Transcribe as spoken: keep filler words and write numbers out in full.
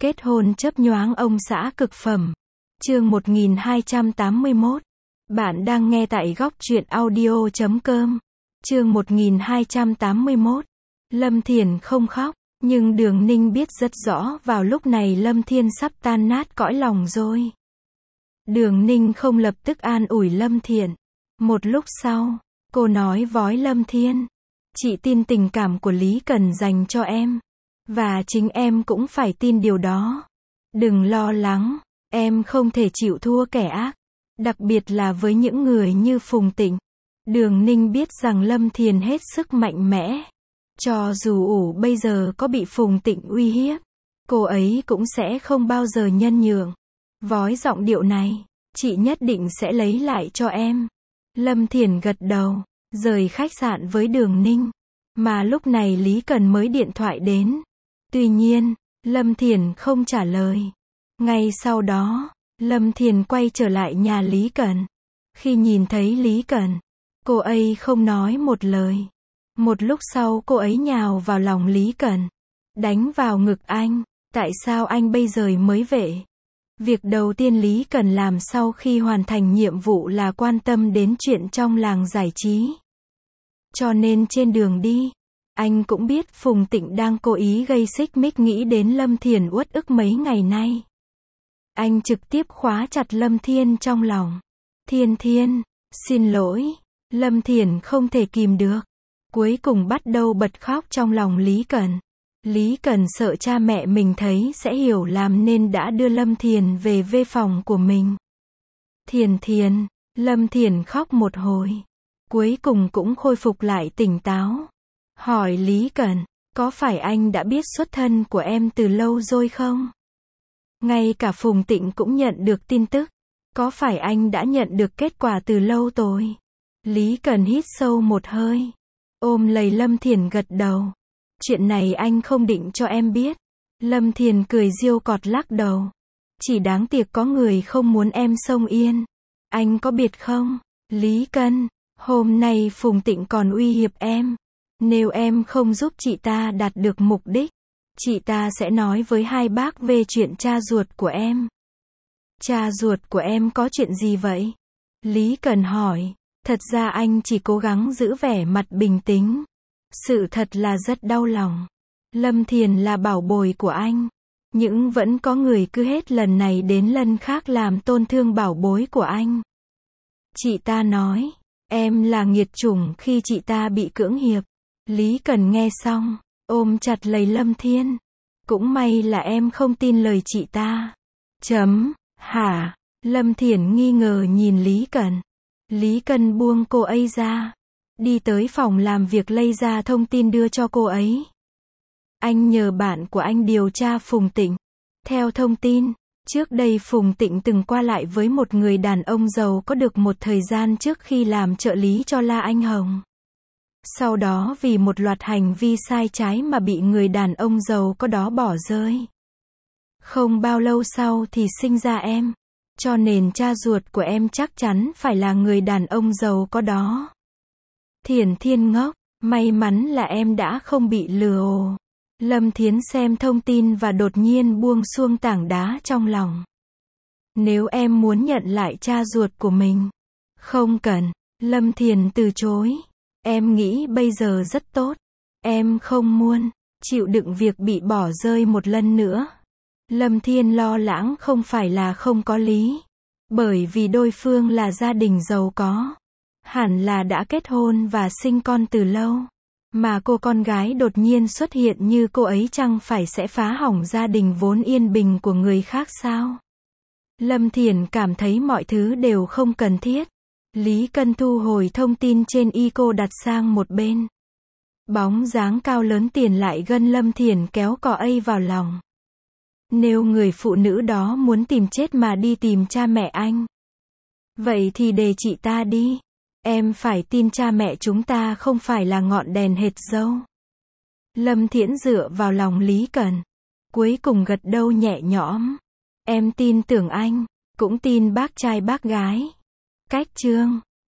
Kết hôn chớp nhoáng ông xã cực phẩm. Chương một nghìn hai trăm tám mươi mốt. Bạn đang nghe tại góc truyện audio chấm com. Chương một nghìn hai trăm tám mươi mốt. Lâm Thiền không khóc, nhưng Đường Ninh biết rất rõ vào lúc này Lâm Thiên sắp tan nát cõi lòng rồi. Đường Ninh không lập tức an ủi Lâm Thiền. Một lúc sau, cô nói với Lâm Thiên, chị tin tình cảm của Lý Cần dành cho em. Và chính em cũng phải tin điều đó. Đừng lo lắng, em không thể chịu thua kẻ ác. Đặc biệt là với những người như Phùng Tịnh. Đường Ninh biết rằng Lâm Thiền hết sức mạnh mẽ. Cho dù ủ bây giờ có bị Phùng Tịnh uy hiếp, cô ấy cũng sẽ không bao giờ nhân nhượng. Với giọng điệu này, chị nhất định sẽ lấy lại cho em. Lâm Thiền gật đầu, rời khách sạn với Đường Ninh. Mà lúc này Lý Cần mới điện thoại đến. Tuy nhiên, Lâm Thiền không trả lời. Ngay sau đó, Lâm Thiền quay trở lại nhà Lý Cần. Khi nhìn thấy Lý Cần, cô ấy không nói một lời. Một lúc sau cô ấy nhào vào lòng Lý Cần, đánh vào ngực anh. Tại sao anh bây giờ mới về? Việc đầu tiên Lý Cần làm sau khi hoàn thành nhiệm vụ là quan tâm đến chuyện trong làng giải trí. Cho nên trên đường đi, anh cũng biết Phùng Tịnh đang cố ý gây xích mích nghĩ đến Lâm Thiền uất ức mấy ngày nay. Anh trực tiếp khóa chặt Lâm Thiên trong lòng. Thiên Thiên, xin lỗi. Lâm Thiền không thể kìm được. Cuối cùng bắt đầu bật khóc trong lòng Lý Cần. Lý Cần sợ cha mẹ mình thấy sẽ hiểu lầm nên đã đưa Lâm Thiền về về phòng của mình. Thiền Thiền, Lâm Thiền khóc một hồi. Cuối cùng cũng khôi phục lại tỉnh táo. Hỏi Lý Cần, có phải anh đã biết xuất thân của em từ lâu rồi không? Ngay cả Phùng Tịnh cũng nhận được tin tức. Có phải anh đã nhận được kết quả từ lâu rồi? Lý Cần hít sâu một hơi, ôm lấy Lâm Thiền gật đầu. Chuyện này anh không định cho em biết. Lâm Thiền cười giêu cọt lắc đầu. Chỉ đáng tiếc có người không muốn em xông yên. Anh có biết không? Lý Cần, hôm nay Phùng Tịnh còn uy hiếp em. Nếu em không giúp chị ta đạt được mục đích, chị ta sẽ nói với hai bác về chuyện cha ruột của em. Cha ruột của em có chuyện gì vậy? Lý Cần hỏi. Thật ra anh chỉ cố gắng giữ vẻ mặt bình tĩnh. Sự thật là rất đau lòng. Lâm Thiền là bảo bối của anh. Nhưng vẫn có người cứ hết lần này đến lần khác làm tổn thương bảo bối của anh. Chị ta nói, em là nghiệt chủng khi chị ta bị cưỡng hiếp. Lý Cần nghe xong, ôm chặt lấy Lâm Thiên. Cũng may là em không tin lời chị ta. Chấm, hả? Lâm Thiển nghi ngờ nhìn Lý Cần. Lý Cần buông cô ấy ra. Đi tới phòng làm việc lấy ra thông tin đưa cho cô ấy. Anh nhờ bạn của anh điều tra Phùng Tịnh. Theo thông tin, trước đây Phùng Tịnh từng qua lại với một người đàn ông giàu có được một thời gian trước khi làm trợ lý cho La Anh Hồng. Sau đó vì một loạt hành vi sai trái mà bị người đàn ông giàu có đó bỏ rơi. Không bao lâu sau thì sinh ra em. Cho nên cha ruột của em chắc chắn phải là người đàn ông giàu có đó. Thiền Thiên ngốc, may mắn là em đã không bị lừa ồ. Lâm Thiến xem thông tin và đột nhiên buông xuông tảng đá trong lòng. Nếu em muốn nhận lại cha ruột của mình. Không cần. Lâm Thiền từ chối. Em nghĩ bây giờ rất tốt. Em không muốn chịu đựng việc bị bỏ rơi một lần nữa. Lâm Thiên lo lắng không phải là không có lý. Bởi vì đối phương là gia đình giàu có. Hẳn là đã kết hôn và sinh con từ lâu. Mà cô con gái đột nhiên xuất hiện như cô ấy chẳng phải sẽ phá hỏng gia đình vốn yên bình của người khác sao? Lâm Thiển cảm thấy mọi thứ đều không cần thiết. Lý Cần thu hồi thông tin trên y cô đặt sang một bên. Bóng dáng cao lớn tiền lại gần Lâm Thiển kéo cọ ấy vào lòng. Nếu người phụ nữ đó muốn tìm chết mà đi tìm cha mẹ anh, vậy thì để chị ta đi. Em phải tin cha mẹ chúng ta không phải là ngọn đèn hệt dâu. Lâm Thiển dựa vào lòng Lý Cần. Cuối cùng gật đầu nhẹ nhõm. Em tin tưởng anh, cũng tin bác trai bác gái. Cách chương